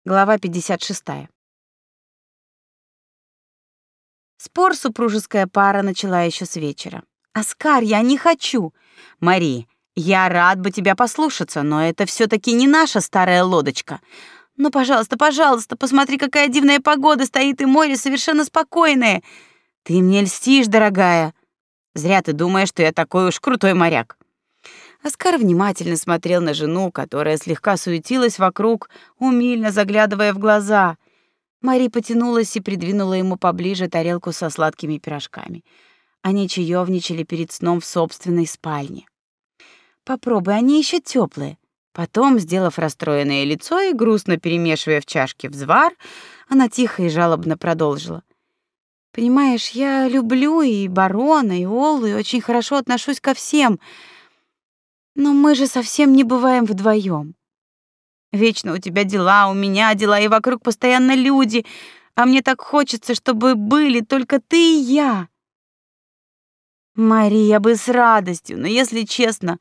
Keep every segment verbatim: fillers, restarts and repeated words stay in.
Глава пятьдесят шестая. Спор супружеская пара начала еще с вечера. «Оскар, я не хочу!» «Мари, я рад бы тебя послушаться, но это все таки не наша старая лодочка. Ну, пожалуйста, пожалуйста, посмотри, какая дивная погода стоит, и море совершенно спокойное. Ты мне льстишь, дорогая. Зря ты думаешь, что я такой уж крутой моряк». Оскар внимательно смотрел на жену, которая слегка суетилась вокруг, умильно заглядывая в глаза. Мари потянулась и придвинула ему поближе тарелку со сладкими пирожками. Они чаевничали перед сном в собственной спальне. «Попробуй, они еще теплые». Потом, сделав расстроенное лицо и грустно перемешивая в чашке взвар, она тихо и жалобно продолжила. «Понимаешь, я люблю и барона, и Оллу, и очень хорошо отношусь ко всем, но мы же совсем не бываем вдвоем. Вечно у тебя дела, у меня дела, и вокруг постоянно люди, а мне так хочется, чтобы были только ты и я». «Мари, я бы с радостью, но, если честно,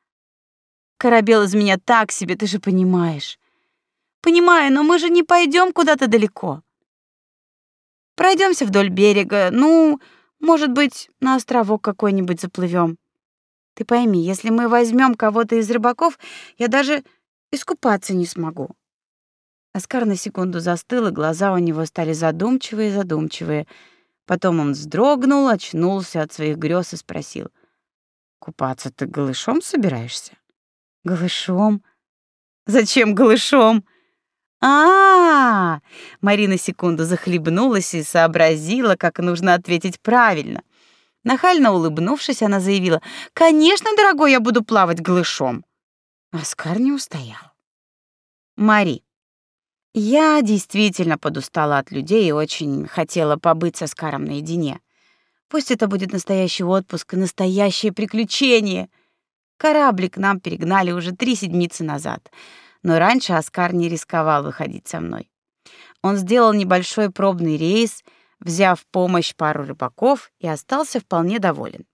корабел из меня так себе, ты же понимаешь». «Понимаю, но мы же не пойдем куда-то далеко. Пройдемся вдоль берега, ну, может быть, на островок какой-нибудь заплывем. Ты пойми, если мы возьмем кого-то из рыбаков, я даже искупаться не смогу». Оскар на секунду застыл, и глаза у него стали задумчивые-задумчивые. Потом он вздрогнул, очнулся от своих грез и спросил: «Купаться ты голышом собираешься?» «Голышом? Зачем голышом?» А, -а, -а Марина секунду захлебнулась и сообразила, как нужно ответить правильно. Нахально улыбнувшись, она заявила: «Конечно, дорогой, я буду плавать голышом». Оскар не устоял. «Мари, я действительно подустала от людей и очень хотела побыть с Оскаром наедине. Пусть это будет настоящий отпуск и настоящее приключение. Кораблик нам перегнали уже три седмицы назад, но раньше Оскар не рисковал выходить со мной. Он сделал небольшой пробный рейс, взяв в помощь пару рыбаков, и остался вполне доволен.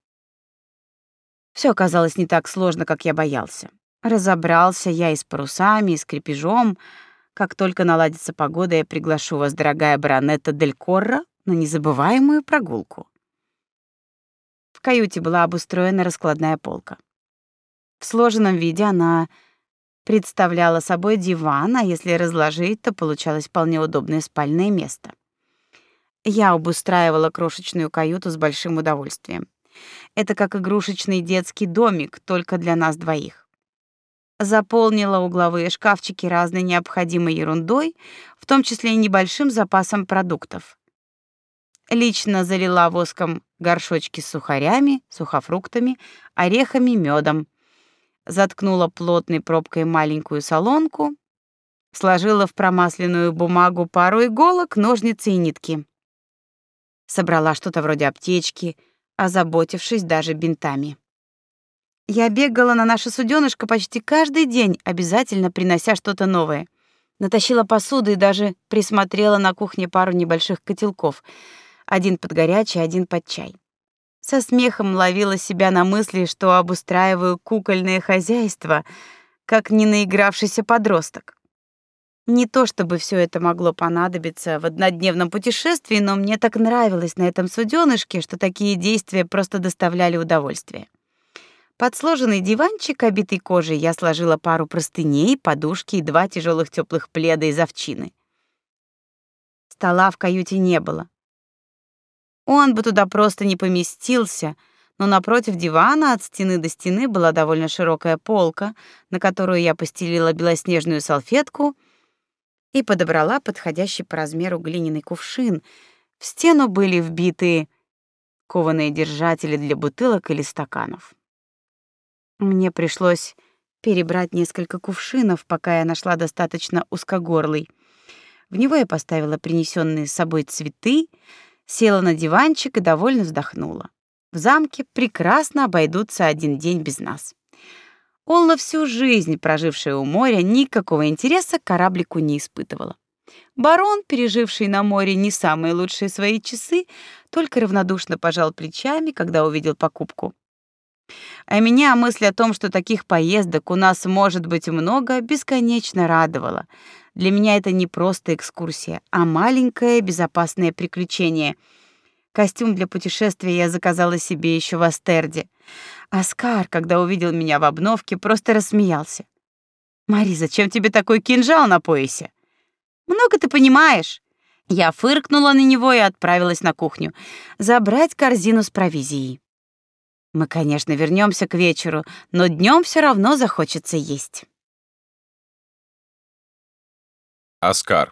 Все оказалось не так сложно, как я боялся. Разобрался я и с парусами, и с крепежом. Как только наладится погода, я приглашу вас, дорогая баронетта Дель Корро, на незабываемую прогулку». В каюте была обустроена раскладная полка. В сложенном виде она представляла собой диван, а если разложить, то получалось вполне удобное спальное место. Я обустраивала крошечную каюту с большим удовольствием. Это как игрушечный детский домик, только для нас двоих. Заполнила угловые шкафчики разной необходимой ерундой, в том числе и небольшим запасом продуктов. Лично залила воском горшочки с сухарями, сухофруктами, орехами, медом. Заткнула плотной пробкой маленькую солонку, сложила в промасленную бумагу пару иголок, ножницы и нитки. Собрала что-то вроде аптечки, озаботившись даже бинтами. Я бегала на наше суденышко почти каждый день, обязательно принося что-то новое. Натащила посуды и даже присмотрела на кухне пару небольших котелков, один под горячий, один под чай. Со смехом ловила себя на мысли, что обустраиваю кукольное хозяйство, как не наигравшийся подросток. Не то чтобы все это могло понадобиться в однодневном путешествии, но мне так нравилось на этом суденышке, что такие действия просто доставляли удовольствие. Под сложенный диванчик, обитый кожей, я сложила пару простыней, подушки и два тяжелых теплых пледа из овчины. Стола в каюте не было. Он бы туда просто не поместился, но напротив дивана от стены до стены была довольно широкая полка, на которую я постелила белоснежную салфетку и подобрала подходящий по размеру глиняный кувшин. В стену были вбиты кованые держатели для бутылок или стаканов. Мне пришлось перебрать несколько кувшинов, пока я нашла достаточно узкогорлый. В него я поставила принесенные с собой цветы, села на диванчик и довольно вздохнула. В замке прекрасно обойдутся один день без нас. Олла, всю жизнь прожившая у моря, никакого интереса к кораблику не испытывала. Барон, переживший на море не самые лучшие свои часы, только равнодушно пожал плечами, когда увидел покупку. А меня мысль о том, что таких поездок у нас может быть много, бесконечно радовала. Для меня это не просто экскурсия, а маленькое безопасное приключение. Костюм для путешествия я заказала себе еще в Астерде. Оскар, когда увидел меня в обновке, просто рассмеялся. «Мари, зачем тебе такой кинжал на поясе? Много ты понимаешь». Я фыркнула на него и отправилась на кухню забрать корзину с провизией. Мы, конечно, вернемся к вечеру, но днем все равно захочется есть. Оскар.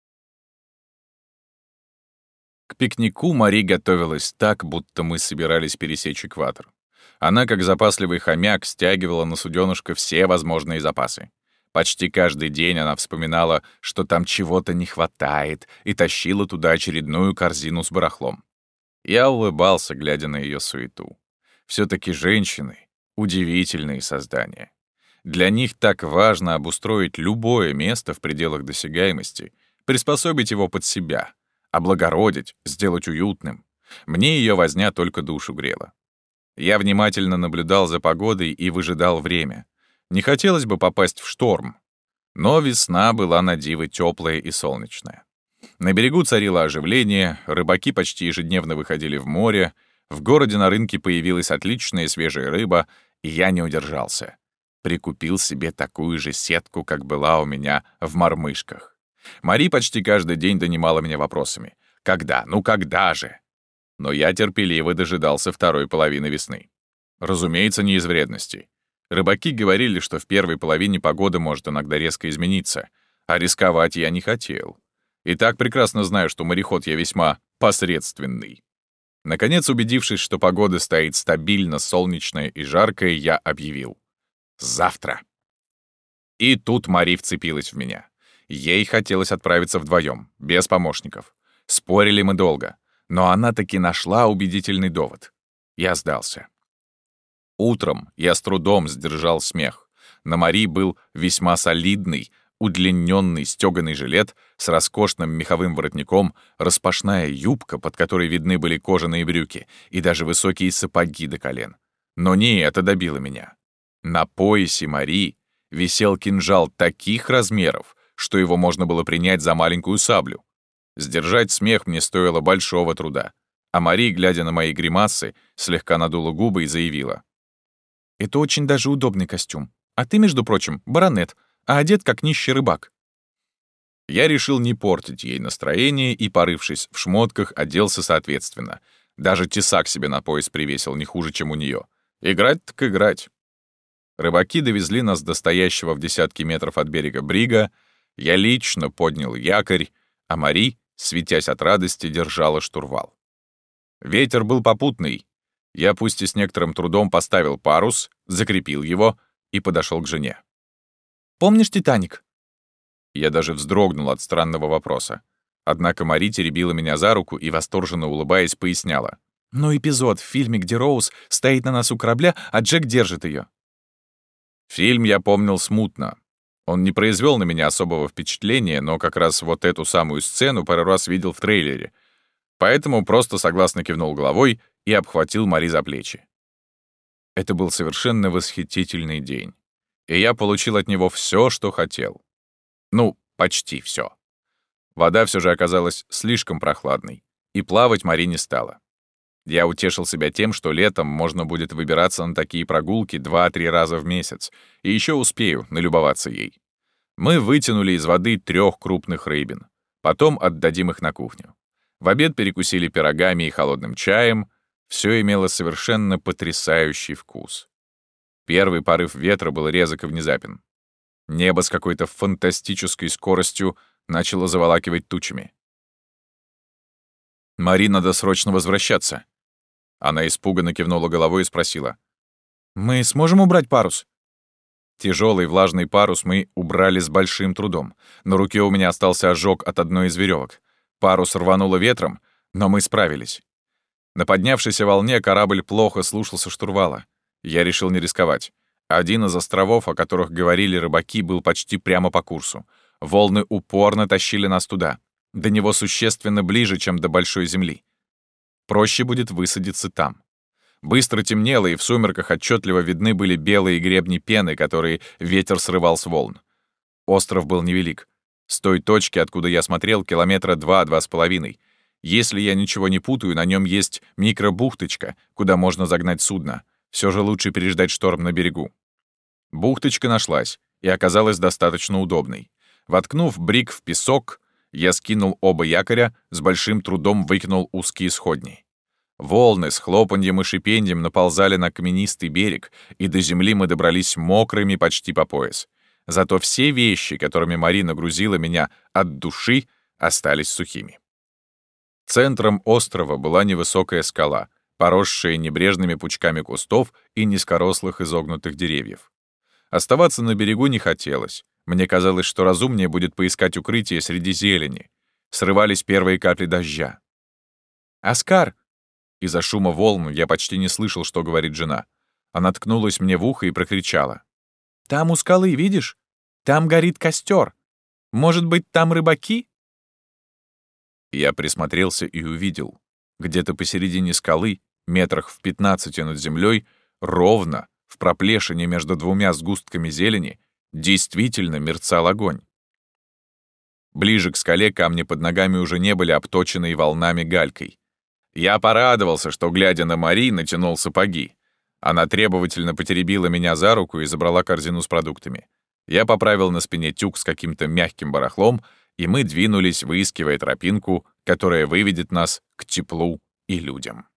К пикнику Мари готовилась так, будто мы собирались пересечь экватор. Она, как запасливый хомяк, стягивала на суденышко все возможные запасы. Почти каждый день она вспоминала, что там чего-то не хватает, и тащила туда очередную корзину с барахлом. Я улыбался, глядя на ее суету. Все-таки женщины — удивительные создания. Для них так важно обустроить любое место в пределах досягаемости, приспособить его под себя, облагородить, сделать уютным. Мне ее возня только душу грела. Я внимательно наблюдал за погодой и выжидал время. Не хотелось бы попасть в шторм. Но весна была на диво теплая и солнечная. На берегу царило оживление, рыбаки почти ежедневно выходили в море, в городе на рынке появилась отличная свежая рыба, и я не удержался. Прикупил себе такую же сетку, как была у меня в Мормышках. Мари почти каждый день донимала меня вопросами. «Когда? Ну когда же?» Но я терпеливо дожидался второй половины весны. Разумеется, не из вредности. Рыбаки говорили, что в первой половине погода может иногда резко измениться, а рисковать я не хотел. И так прекрасно знаю, что мореход я весьма посредственный. Наконец, убедившись, что погода стоит стабильно, солнечная и жаркая, я объявил: «Завтра». И тут Мари вцепилась в меня. Ей хотелось отправиться вдвоем, без помощников. Спорили мы долго, но она таки нашла убедительный довод. Я сдался. Утром я с трудом сдержал смех. На Мари был весьма солидный, удлиненный стёганый жилет с роскошным меховым воротником, распашная юбка, под которой видны были кожаные брюки, и даже высокие сапоги до колен. Но не это добило меня. На поясе Мари висел кинжал таких размеров, что его можно было принять за маленькую саблю. Сдержать смех мне стоило большого труда. А Мари, глядя на мои гримасы, слегка надула губы и заявила: «Это очень даже удобный костюм. А ты, между прочим, баронет, а одет как нищий рыбак». Я решил не портить ей настроение и, порывшись в шмотках, оделся соответственно. Даже тесак себе на пояс привесил не хуже, чем у нее. Играть так играть. Рыбаки довезли нас до стоящего в десятки метров от берега брига. Я лично поднял якорь, а Мари, светясь от радости, держала штурвал. Ветер был попутный. Я, пусть и с некоторым трудом, поставил парус, закрепил его и подошел к жене. «Помнишь «Титаник»?» Я даже вздрогнул от странного вопроса. Однако Мари теребила меня за руку и, восторженно улыбаясь, поясняла: «Ну, эпизод в фильме, где Роуз стоит на носу корабля, а Джек держит ее». Фильм я помнил смутно. Он не произвел на меня особого впечатления, но как раз вот эту самую сцену пару раз видел в трейлере. Поэтому просто согласно кивнул головой и обхватил Мари за плечи. Это был совершенно восхитительный день, и я получил от него все, что хотел. Ну, почти все. Вода все же оказалась слишком прохладной, и плавать Мари не стала. Я утешил себя тем, что летом можно будет выбираться на такие прогулки два-три раза в месяц, и еще успею налюбоваться ей. Мы вытянули из воды трех крупных рыбин, потом отдадим их на кухню. В обед перекусили пирогами и холодным чаем. Все имело совершенно потрясающий вкус. Первый порыв ветра был резок и внезапен. Небо с какой-то фантастической скоростью начало заволакивать тучами. «Мари, надо срочно возвращаться». Она испуганно кивнула головой и спросила: «Мы сможем убрать парус?» Тяжелый влажный парус мы убрали с большим трудом. На руке у меня остался ожог от одной из веревок. Парус рвануло ветром, но мы справились. На поднявшейся волне корабль плохо слушался штурвала. Я решил не рисковать. Один из островов, о которых говорили рыбаки, был почти прямо по курсу. Волны упорно тащили нас туда. До него существенно ближе, чем до большой земли. Проще будет высадиться там. Быстро темнело, и в сумерках отчетливо видны были белые гребни пены, которые ветер срывал с волн. Остров был невелик. С той точки, откуда я смотрел, километра два-два с половиной. Если я ничего не путаю, на нем есть микробухточка, куда можно загнать судно. Все же лучше переждать шторм на берегу. Бухточка нашлась и оказалась достаточно удобной. Воткнув брик в песок, я скинул оба якоря, с большим трудом выкинул узкие сходни. Волны с хлопаньем и шипеньем наползали на каменистый берег, и до земли мы добрались мокрыми почти по пояс. Зато все вещи, которыми Марина грузила меня от души, остались сухими. Центром острова была невысокая скала, поросшая небрежными пучками кустов и низкорослых изогнутых деревьев. Оставаться на берегу не хотелось. Мне казалось, что разумнее будет поискать укрытие среди зелени. Срывались первые капли дождя. «Оскар!» Из-за шума волн я почти не слышал, что говорит жена. Она ткнулась мне в ухо и прокричала. «Там у скалы, видишь? Там горит костер. Может быть, там рыбаки?» Я присмотрелся и увидел. Где-то посередине скалы, метрах в пятнадцати над землей, ровно, в проплешине между двумя сгустками зелени, действительно мерцал огонь. Ближе к скале камни под ногами уже не были обточены волнами галькой. Я порадовался, что, глядя на Мари, натянул сапоги. Она требовательно потеребила меня за руку и забрала корзину с продуктами. Я поправил на спине тюк с каким-то мягким барахлом, и мы двинулись, выискивая тропинку, которая выведет нас к теплу и людям.